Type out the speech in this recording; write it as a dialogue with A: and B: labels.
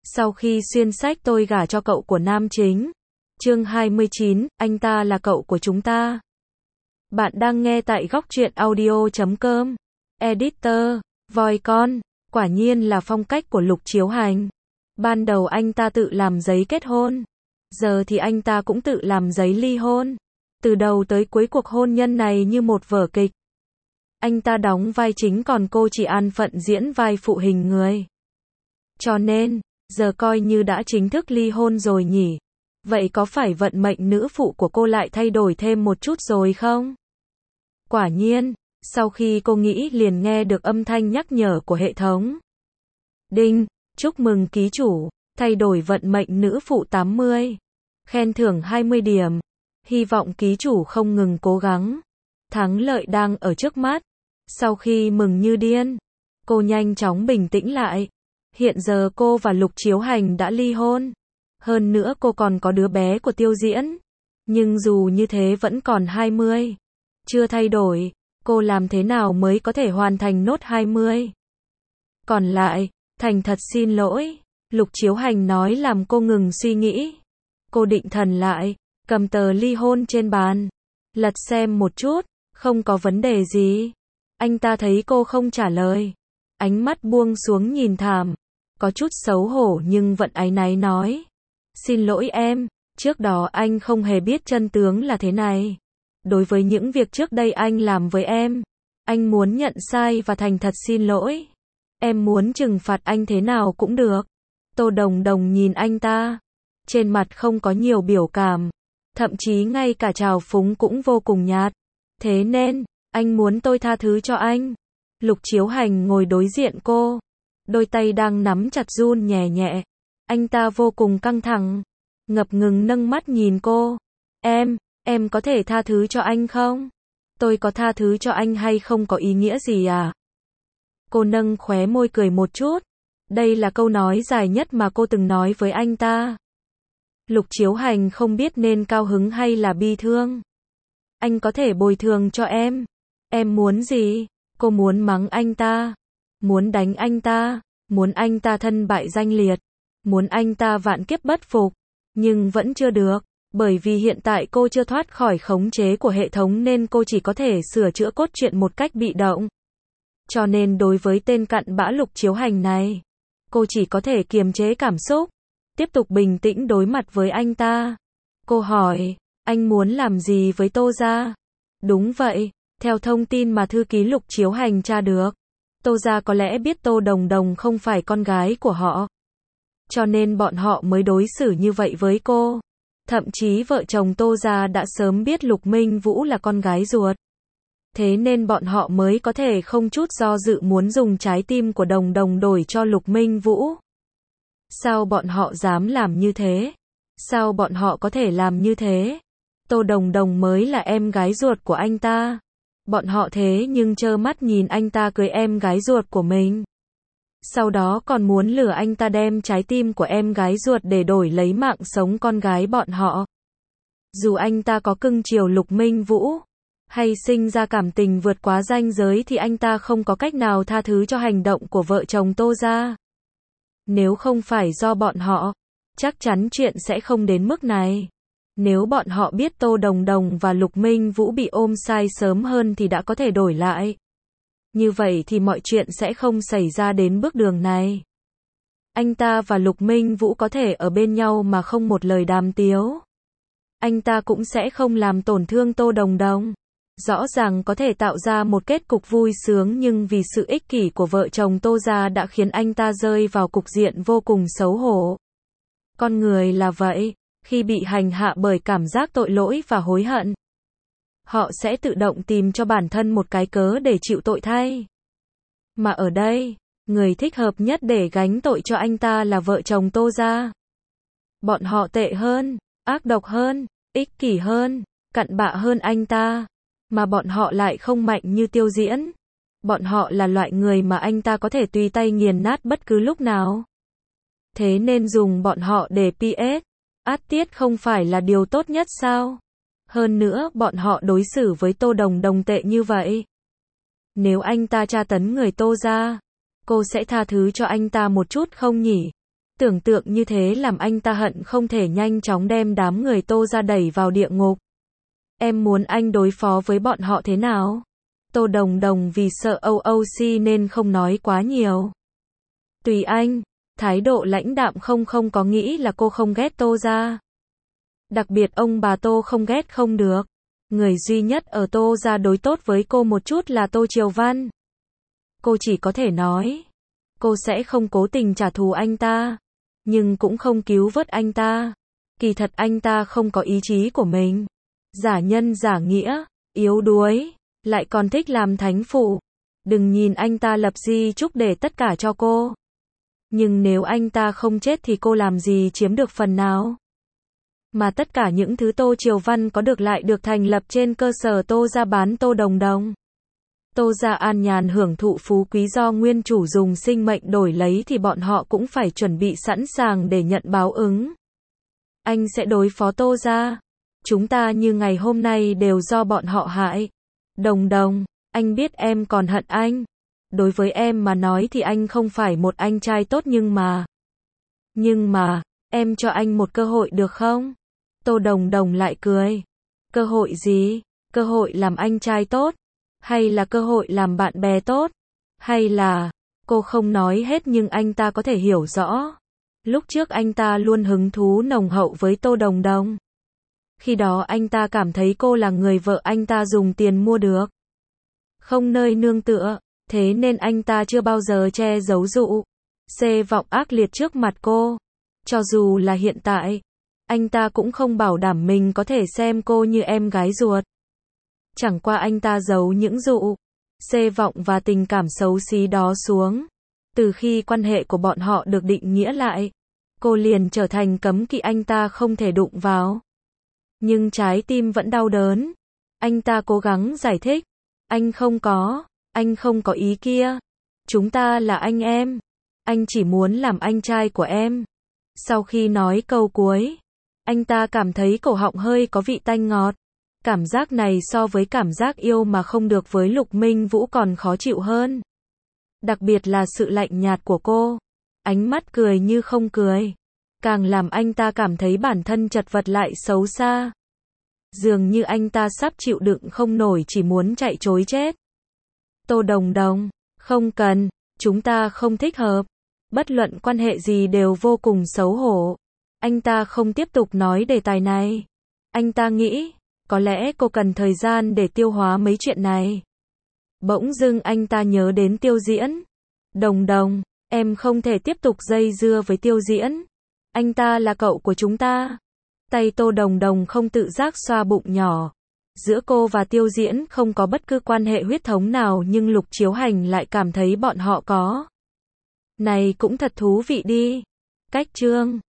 A: Sau khi xuyên sách tôi gả cho cậu của nam chính. Chương 29, anh ta là cậu của chúng ta. Bạn đang nghe tại góc truyện audio.com. Editor, voi con, quả nhiên là phong cách của Lục Chiếu Hành. Ban đầu anh ta tự làm giấy kết hôn. Giờ thì anh ta cũng tự làm giấy ly hôn. Từ đầu tới cuối cuộc hôn nhân này như một vở kịch. Anh ta đóng vai chính còn cô chỉ an phận diễn vai phụ hình người. Cho nên, giờ coi như đã chính thức ly hôn rồi nhỉ. Vậy có phải vận mệnh nữ phụ của cô lại thay đổi thêm một chút rồi không? Quả nhiên, sau khi cô nghĩ liền nghe được âm thanh nhắc nhở của hệ thống. Đinh, chúc mừng ký chủ, thay đổi vận mệnh nữ phụ 80. Khen thưởng 20 điểm. Hy vọng ký chủ không ngừng cố gắng. Thắng lợi đang ở trước mắt. Sau khi mừng như điên, cô nhanh chóng bình tĩnh lại. Hiện giờ cô và Lục Chiếu Hành đã ly hôn. Hơn nữa cô còn có đứa bé của Tiêu Diễn. Nhưng dù như thế vẫn còn 20. Chưa thay đổi, cô làm thế nào mới có thể hoàn thành nốt 20? Còn lại, thành thật xin lỗi. Lục Chiếu Hành nói làm cô ngừng suy nghĩ. Cô định thần lại, cầm tờ ly hôn trên bàn. Lật xem một chút, không có vấn đề gì. Anh ta thấy cô không trả lời. Ánh mắt buông xuống nhìn thảm. Có chút xấu hổ nhưng vẫn áy náy nói. Xin lỗi em, trước đó anh không hề biết chân tướng là thế này. Đối với những việc trước đây anh làm với em, anh muốn nhận sai và thành thật xin lỗi. Em muốn trừng phạt anh thế nào cũng được. Tô Đồng Đồng nhìn anh ta. Trên mặt không có nhiều biểu cảm. Thậm chí ngay cả trào phúng cũng vô cùng nhạt. Thế nên, anh muốn tôi tha thứ cho anh. Lục Chiếu Hành ngồi đối diện cô. Đôi tay đang nắm chặt run nhẹ nhẹ. Anh ta vô cùng căng thẳng. Ngập ngừng nâng mắt nhìn cô. Em có thể tha thứ cho anh không? Tôi có tha thứ cho anh hay không có ý nghĩa gì à? Cô nâng khóe môi cười một chút. Đây là câu nói dài nhất mà cô từng nói với anh ta. Lục Chiếu Hành không biết nên cao hứng hay là bi thương. Anh có thể bồi thường cho em. Em muốn gì? Cô muốn mắng anh ta. Muốn đánh anh ta. Muốn anh ta thân bại danh liệt. Muốn anh ta vạn kiếp bất phục. Nhưng vẫn chưa được. Bởi vì hiện tại cô chưa thoát khỏi khống chế của hệ thống nên cô chỉ có thể sửa chữa cốt truyện một cách bị động. Cho nên đối với tên cặn bã Lục Chiếu Hành này, cô chỉ có thể kiềm chế cảm xúc. Tiếp tục bình tĩnh đối mặt với anh ta. Cô hỏi, anh muốn làm gì với Tô gia? Đúng vậy, theo thông tin mà thư ký Lục Chiếu Hành tra được, Tô gia có lẽ biết Tô Đồng Đồng không phải con gái của họ. Cho nên bọn họ mới đối xử như vậy với cô. Thậm chí vợ chồng Tô gia đã sớm biết Lục Minh Vũ là con gái ruột. Thế nên bọn họ mới có thể không chút do dự muốn dùng trái tim của Đồng Đồng đổi cho Lục Minh Vũ. Sao bọn họ dám làm như thế? Sao bọn họ có thể làm như thế? Tô Đồng Đồng mới là em gái ruột của anh ta. Bọn họ thế nhưng trơ mắt nhìn anh ta cưới em gái ruột của mình. Sau đó còn muốn lừa anh ta đem trái tim của em gái ruột để đổi lấy mạng sống con gái bọn họ. Dù anh ta có cưng chiều Lục Minh Vũ, hay sinh ra cảm tình vượt quá ranh giới thì anh ta không có cách nào tha thứ cho hành động của vợ chồng Tô gia. Nếu không phải do bọn họ, chắc chắn chuyện sẽ không đến mức này. Nếu bọn họ biết Tô Đồng Đồng và Lục Minh Vũ bị ôm sai sớm hơn thì đã có thể đổi lại. Như vậy thì mọi chuyện sẽ không xảy ra đến bước đường này. Anh ta và Lục Minh Vũ có thể ở bên nhau mà không một lời đàm tiếu. Anh ta cũng sẽ không làm tổn thương Tô Đồng Đồng. Rõ ràng có thể tạo ra một kết cục vui sướng nhưng vì sự ích kỷ của vợ chồng Tô gia đã khiến anh ta rơi vào cục diện vô cùng xấu hổ. Con người là vậy, khi bị hành hạ bởi cảm giác tội lỗi và hối hận, họ sẽ tự động tìm cho bản thân một cái cớ để chịu tội thay. Mà ở đây, người thích hợp nhất để gánh tội cho anh ta là vợ chồng Tô gia. Bọn họ tệ hơn, ác độc hơn, ích kỷ hơn, cặn bạ hơn anh ta. Mà bọn họ lại không mạnh như Tiêu Diễn. Bọn họ là loại người mà anh ta có thể tùy tay nghiền nát bất cứ lúc nào. Thế nên dùng bọn họ để PS, át tiết không phải là điều tốt nhất sao? Hơn nữa bọn họ đối xử với Tô Đồng Đồng tệ như vậy. Nếu anh ta tra tấn người Tô gia, cô sẽ tha thứ cho anh ta một chút không nhỉ? Tưởng tượng như thế làm anh ta hận không thể nhanh chóng đem đám người Tô ra đẩy vào địa ngục. Em muốn anh đối phó với bọn họ thế nào? Tô Đồng Đồng vì sợ OOC nên không nói quá nhiều. Tùy anh, thái độ lãnh đạm không có nghĩ là cô không ghét Tô ra. Đặc biệt ông bà Tô không ghét không được. Người duy nhất ở Tô ra đối tốt với cô một chút là Tô Triều Văn. Cô chỉ có thể nói, cô sẽ không cố tình trả thù anh ta, nhưng cũng không cứu vớt anh ta. Kỳ thật anh ta không có ý chí của mình. Giả nhân giả nghĩa, yếu đuối, lại còn thích làm thánh phụ. Đừng nhìn anh ta lập di chúc để tất cả cho cô. Nhưng nếu anh ta không chết thì cô làm gì chiếm được phần nào? Mà tất cả những thứ Tô Triều Văn có được lại được thành lập trên cơ sở Tô ra bán Tô Đồng Đồng. Tô ra an nhàn hưởng thụ phú quý do nguyên chủ dùng sinh mệnh đổi lấy thì bọn họ cũng phải chuẩn bị sẵn sàng để nhận báo ứng. Anh sẽ đối phó Tô ra. Chúng ta như ngày hôm nay đều do bọn họ hại. Đồng Đồng, anh biết em còn hận anh. Đối với em mà nói thì anh không phải một anh trai tốt nhưng mà, em cho anh một cơ hội được không? Tô Đồng Đồng lại cười. Cơ hội gì? Cơ hội làm anh trai tốt? Hay là cơ hội làm bạn bè tốt? Hay là, cô không nói hết nhưng anh ta có thể hiểu rõ. Lúc trước anh ta luôn hứng thú nồng hậu với Tô Đồng Đồng. Khi đó anh ta cảm thấy cô là người vợ anh ta dùng tiền mua được. Không nơi nương tựa, thế nên anh ta chưa bao giờ che giấu dụ. Vọng ác liệt trước mặt cô. Cho dù là hiện tại, anh ta cũng không bảo đảm mình có thể xem cô như em gái ruột. Chẳng qua anh ta giấu những dụ, vọng và tình cảm xấu xí đó xuống. Từ khi quan hệ của bọn họ được định nghĩa lại, cô liền trở thành cấm kỵ anh ta không thể đụng vào. Nhưng trái tim vẫn đau đớn. Anh ta cố gắng giải thích. Anh không có ý kia. Chúng ta là anh em. Anh chỉ muốn làm anh trai của em. Sau khi nói câu cuối, anh ta cảm thấy cổ họng hơi có vị tanh ngọt. Cảm giác này so với cảm giác yêu mà không được với Lục Minh Vũ còn khó chịu hơn. Đặc biệt là sự lạnh nhạt của cô. Ánh mắt cười như không cười. Càng làm anh ta cảm thấy bản thân chật vật lại xấu xa. Dường như anh ta sắp chịu đựng không nổi chỉ muốn chạy trối chết. Tô Đồng Đồng, không cần, chúng ta không thích hợp. Bất luận quan hệ gì đều vô cùng xấu hổ. Anh ta không tiếp tục nói đề tài này. Anh ta nghĩ, có lẽ cô cần thời gian để tiêu hóa mấy chuyện này. Bỗng dưng anh ta nhớ đến Tiêu Diễn. Đồng Đồng, em không thể tiếp tục dây dưa với Tiêu Diễn. Anh ta là cậu của chúng ta. Tay Tô Đồng Đồng không tự giác xoa bụng nhỏ. Giữa cô và Tiêu Diễn không có bất cứ quan hệ huyết thống nào nhưng Lục Chiếu Hành lại cảm thấy bọn họ có. Này cũng thật thú vị đi. Cách chương